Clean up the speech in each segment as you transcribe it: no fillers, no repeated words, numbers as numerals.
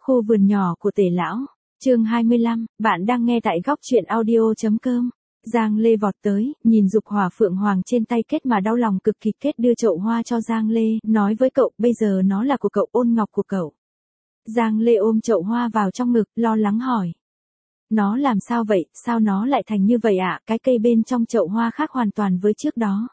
Khu vườn nhỏ của Tề lão. Chương 25, bạn đang nghe tại góc truyện audio.com. Giang Lê vọt tới, nhìn dục hỏa phượng hoàng trên tay Kết mà đau lòng cực kỳ. Kết đưa chậu hoa cho Giang Lê, nói với cậu, bây giờ nó là của cậu, ôn ngọc của cậu. Giang Lê ôm chậu hoa vào trong ngực, lo lắng hỏi. Nó làm sao vậy, sao nó lại thành như vậy ạ? Cái cây bên trong chậu hoa khác hoàn toàn với trước đó.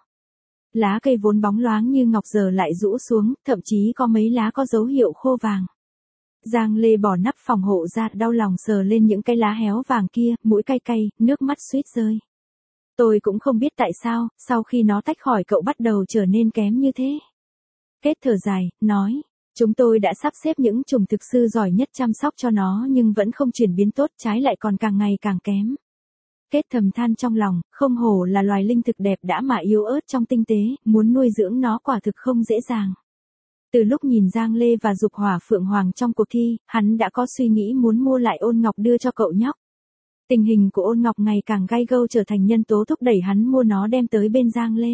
Lá cây vốn bóng loáng như ngọc giờ lại rũ xuống, thậm chí có mấy lá có dấu hiệu khô vàng. Giang Lê bỏ nắp phòng hộ ra, đau lòng sờ lên những cái lá héo vàng kia, mũi cay cay, nước mắt suýt rơi. Tôi cũng không biết tại sao, sau khi nó tách khỏi cậu bắt đầu trở nên kém như thế. Kết thở dài, nói, chúng tôi đã sắp xếp những trùng thực sư giỏi nhất chăm sóc cho nó nhưng vẫn không chuyển biến tốt, trái lại còn càng ngày càng kém. Kết thầm than trong lòng, không hổ là loài linh thực đẹp đã mà yếu ớt trong tinh tế, muốn nuôi dưỡng nó quả thực không dễ dàng. Từ lúc nhìn Giang Lê và dục hỏa phượng hoàng trong cuộc thi, hắn đã có suy nghĩ muốn mua lại ôn ngọc đưa cho cậu nhóc. Tình hình của ôn ngọc ngày càng gay gâu trở thành nhân tố thúc đẩy hắn mua nó đem tới bên Giang Lê.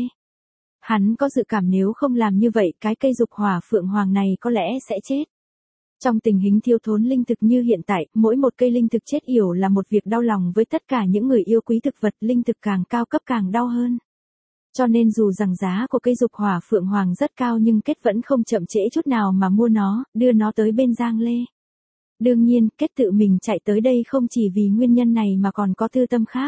Hắn có dự cảm nếu không làm như vậy, cái cây dục hỏa phượng hoàng này có lẽ sẽ chết. Trong tình hình thiếu thốn linh thực như hiện tại, mỗi một cây linh thực chết yểu là một việc đau lòng với tất cả những người yêu quý thực vật, linh thực càng cao cấp càng đau hơn. Cho nên dù rằng giá của cây dục hỏa phượng hoàng rất cao nhưng Kết vẫn không chậm trễ chút nào mà mua nó, đưa nó tới bên Giang Lê. Đương nhiên, Kết tự mình chạy tới đây không chỉ vì nguyên nhân này mà còn có tư tâm khác.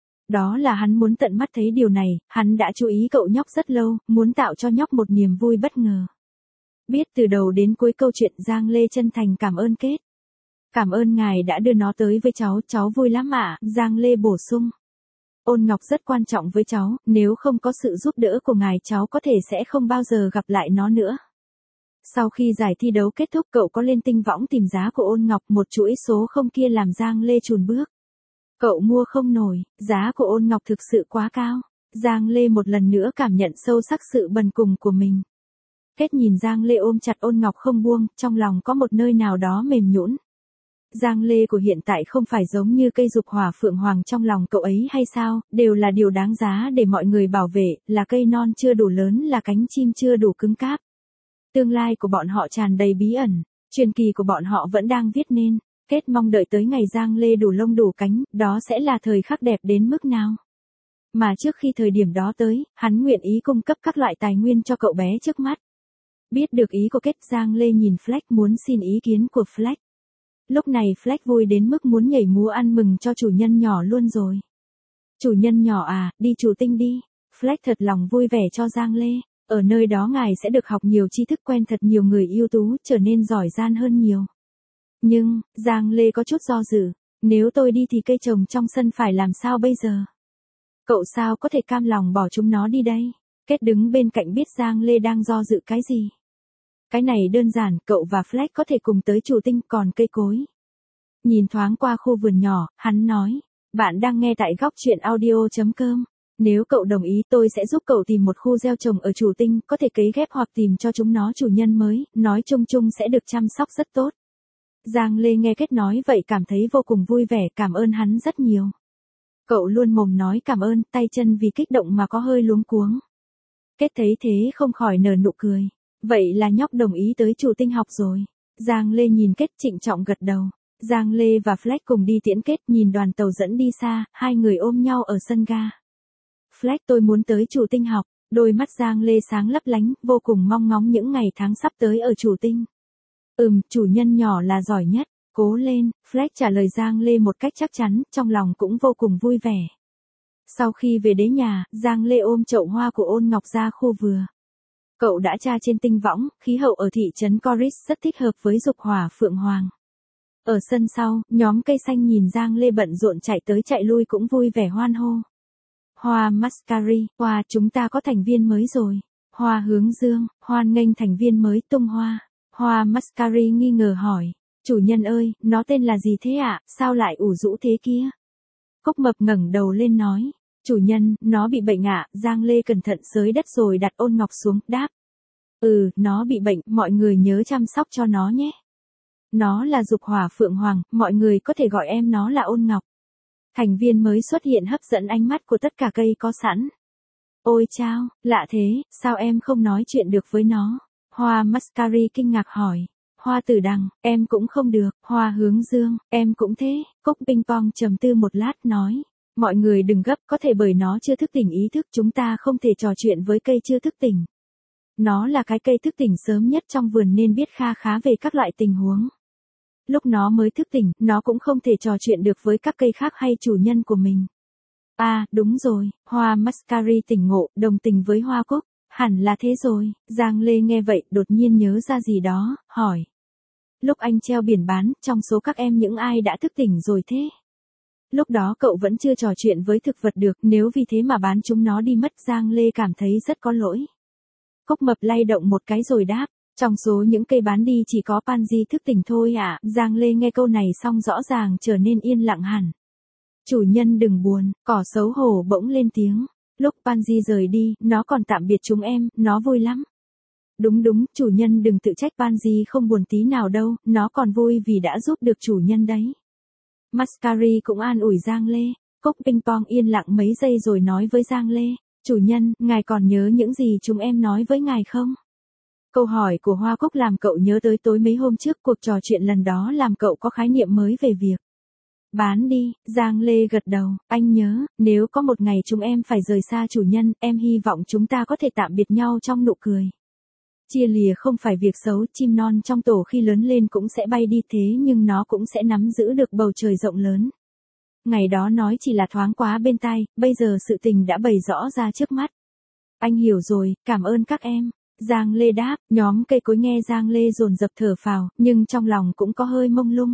Đó là hắn muốn tận mắt thấy điều này, hắn đã chú ý cậu nhóc rất lâu, muốn tạo cho nhóc một niềm vui bất ngờ. Biết từ đầu đến cuối câu chuyện, Giang Lê chân thành cảm ơn Kết. Cảm ơn ngài đã đưa nó tới với cháu vui lắm ạ, Giang Lê bổ sung. Ôn ngọc rất quan trọng với cháu, nếu không có sự giúp đỡ của ngài cháu có thể sẽ không bao giờ gặp lại nó nữa. Sau khi giải thi đấu kết thúc cậu có lên tinh võng tìm giá của ôn ngọc, một chuỗi số không kia làm Giang Lê chùn bước. Cậu mua không nổi, giá của ôn ngọc thực sự quá cao. Giang Lê một lần nữa cảm nhận sâu sắc sự bần cùng của mình. Kết nhìn Giang Lê ôm chặt ôn ngọc không buông, trong lòng có một nơi nào đó mềm nhũn. Giang Lê của hiện tại không phải giống như cây dục hỏa phượng hoàng trong lòng cậu ấy hay sao, đều là điều đáng giá để mọi người bảo vệ, là cây non chưa đủ lớn, là cánh chim chưa đủ cứng cáp. Tương lai của bọn họ tràn đầy bí ẩn, truyền kỳ của bọn họ vẫn đang viết nên. Kết mong đợi tới ngày Giang Lê đủ lông đủ cánh, đó sẽ là thời khắc đẹp đến mức nào. Mà trước khi thời điểm đó tới, hắn nguyện ý cung cấp các loại tài nguyên cho cậu bé trước mắt. Biết được ý của Kết, Giang Lê nhìn Fleck muốn xin ý kiến của Fleck. Lúc này Fleck vui đến mức muốn nhảy múa ăn mừng cho chủ nhân nhỏ luôn rồi. Chủ nhân nhỏ à, đi chủ tinh đi. Fleck thật lòng vui vẻ cho Giang Lê. Ở nơi đó ngài sẽ được học nhiều tri thức, quen thật nhiều người ưu tú, trở nên giỏi giang hơn nhiều. Nhưng, Giang Lê có chút do dự. Nếu tôi đi thì cây trồng trong sân phải làm sao bây giờ? Cậu sao có thể cam lòng bỏ chúng nó đi đây? Kết đứng bên cạnh biết Giang Lê đang do dự cái gì. Cái này đơn giản, cậu và Fleck có thể cùng tới chủ tinh, còn cây cối. Nhìn thoáng qua khu vườn nhỏ, hắn nói, bạn đang nghe tại góc truyện audio.com. Nếu cậu đồng ý tôi sẽ giúp cậu tìm một khu gieo trồng ở chủ tinh, có thể cấy ghép hoặc tìm cho chúng nó chủ nhân mới, nói chung chung sẽ được chăm sóc rất tốt. Giang Lê nghe Kết nói vậy cảm thấy vô cùng vui vẻ, cảm ơn hắn rất nhiều. Cậu luôn mồm nói cảm ơn, tay chân vì kích động mà có hơi luống cuống. Kết thấy thế không khỏi nở nụ cười. Vậy là nhóc đồng ý tới chủ tinh học rồi. Giang Lê nhìn Kết trịnh trọng gật đầu. Giang Lê và Fleck cùng đi tiễn Kết, nhìn đoàn tàu dẫn đi xa, hai người ôm nhau ở sân ga. Fleck, tôi muốn tới chủ tinh học. Đôi mắt Giang Lê sáng lấp lánh, vô cùng mong ngóng những ngày tháng sắp tới ở chủ tinh. Chủ nhân nhỏ là giỏi nhất, cố lên, Fleck trả lời Giang Lê một cách chắc chắn, trong lòng cũng vô cùng vui vẻ. Sau khi về đến nhà, Giang Lê ôm chậu hoa của ôn ngọc ra khu vườn. Cậu đã tra trên tinh võng, khí hậu ở thị trấn Coris rất thích hợp với dục hỏa phượng hoàng. Ở sân sau, nhóm cây xanh nhìn Giang Lê bận rộn chạy tới chạy lui cũng vui vẻ hoan hô. Hoa Mascari, hoa chúng ta có thành viên mới rồi. Hoa hướng dương, hoan nghênh thành viên mới tung hoa. Hoa Mascari nghi ngờ hỏi, chủ nhân ơi, nó tên là gì thế ạ, sao lại ủ rũ thế kia? Cúc mập ngẩng đầu lên nói, chủ nhân, nó bị bệnh ạ. Giang Lê cẩn thận xới đất rồi đặt ôn ngọc xuống, đáp. Nó bị bệnh, mọi người nhớ chăm sóc cho nó nhé. Nó là dục hỏa phượng hoàng, mọi người có thể gọi em nó là ôn ngọc. Thành viên mới xuất hiện hấp dẫn ánh mắt của tất cả cây có sẵn. Ôi chao, lạ thế, sao em không nói chuyện được với nó? Hoa Mascari kinh ngạc hỏi. Hoa tử đằng, em cũng không được, hoa hướng dương, em cũng thế, cốc ping pong trầm tư một lát nói. Mọi người đừng gấp, có thể bởi nó chưa thức tỉnh ý thức, chúng ta không thể trò chuyện với cây chưa thức tỉnh. Nó là cái cây thức tỉnh sớm nhất trong vườn nên biết kha khá về các loại tình huống. Lúc nó mới thức tỉnh, nó cũng không thể trò chuyện được với các cây khác hay chủ nhân của mình. À, đúng rồi, hoa Mascari tỉnh ngộ, đồng tình với hoa cúc. Hẳn là thế rồi, Giang Lê nghe vậy đột nhiên nhớ ra gì đó, hỏi. Lúc anh treo biển bán, trong số các em những ai đã thức tỉnh rồi thế? Lúc đó cậu vẫn chưa trò chuyện với thực vật được, nếu vì thế mà bán chúng nó đi mất, Giang Lê cảm thấy rất có lỗi. Cốc mập lay động một cái rồi đáp, trong số những cây bán đi chỉ có Pansy thức tỉnh thôi ạ. Giang Lê nghe câu này xong rõ ràng trở nên yên lặng hẳn. Chủ nhân đừng buồn, cỏ xấu hổ bỗng lên tiếng. Lúc Pansy rời đi, nó còn tạm biệt chúng em, nó vui lắm. Đúng đúng, chủ nhân đừng tự trách, Pansy không buồn tí nào đâu, nó còn vui vì đã giúp được chủ nhân đấy. Mascari cũng an ủi Giang Lê. Cốc ping pong yên lặng mấy giây rồi nói với Giang Lê, chủ nhân, ngài còn nhớ những gì chúng em nói với ngài không? Câu hỏi của Hoa Cúc làm cậu nhớ tới tối mấy hôm trước, cuộc trò chuyện lần đó làm cậu có khái niệm mới về việc bán đi. Giang Lê gật đầu, anh nhớ, nếu có một ngày chúng em phải rời xa chủ nhân, em hy vọng chúng ta có thể tạm biệt nhau trong nụ cười. Chia lìa không phải việc xấu, chim non trong tổ khi lớn lên cũng sẽ bay đi, thế nhưng nó cũng sẽ nắm giữ được bầu trời rộng lớn. Ngày đó nói chỉ là thoáng quá bên tai, bây giờ sự tình đã bày rõ ra trước mắt. Anh hiểu rồi, cảm ơn các em. Giang Lê đáp, nhóm cây cối nghe Giang Lê dồn dập thở phào, nhưng trong lòng cũng có hơi mông lung.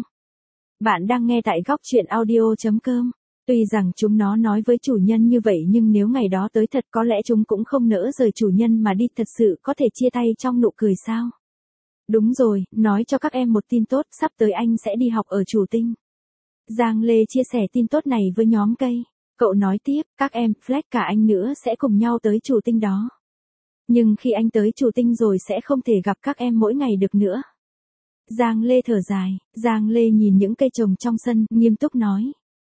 Bạn đang nghe tại góc truyện audio.com. Tuy rằng chúng nó nói với chủ nhân như vậy nhưng nếu ngày đó tới thật có lẽ chúng cũng không nỡ rời chủ nhân mà đi, thật sự có thể chia tay trong nụ cười sao? Đúng rồi, nói cho các em một tin tốt, sắp tới anh sẽ đi học ở Chủ Tinh. Giang Lê chia sẻ tin tốt này với nhóm cây. Cậu nói tiếp, các em, Fleck cả anh nữa sẽ cùng nhau tới Chủ Tinh đó. Nhưng khi anh tới Chủ Tinh rồi sẽ không thể gặp các em mỗi ngày được nữa. Giang Lê thở dài, Giang Lê nhìn những cây trồng trong sân, nghiêm túc nói.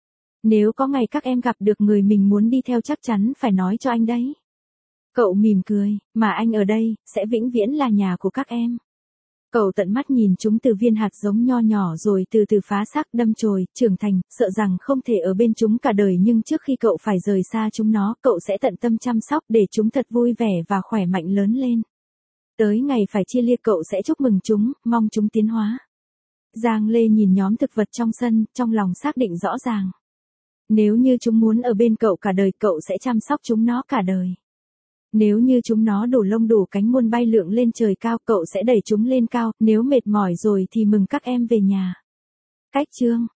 Nếu có ngày các em gặp được người mình muốn đi theo chắc chắn phải nói cho anh đấy. Cậu mỉm cười, mà anh ở đây, sẽ vĩnh viễn là nhà của các em. Cậu tận mắt nhìn chúng từ viên hạt giống nho nhỏ rồi từ từ phá xác, đâm chồi, trưởng thành, sợ rằng không thể ở bên chúng cả đời, nhưng trước khi cậu phải rời xa chúng nó, cậu sẽ tận tâm chăm sóc để chúng thật vui vẻ và khỏe mạnh lớn lên. Tới ngày phải chia lia cậu sẽ chúc mừng chúng, mong chúng tiến hóa. Giang Lê nhìn nhóm thực vật trong sân, trong lòng xác định rõ ràng. Nếu như chúng muốn ở bên cậu cả đời, cậu sẽ chăm sóc chúng nó cả đời. Nếu như chúng nó đủ lông đủ cánh muốn bay lượn lên trời cao, cậu sẽ đẩy chúng lên cao, nếu mệt mỏi rồi thì mừng các em về nhà. Cách chương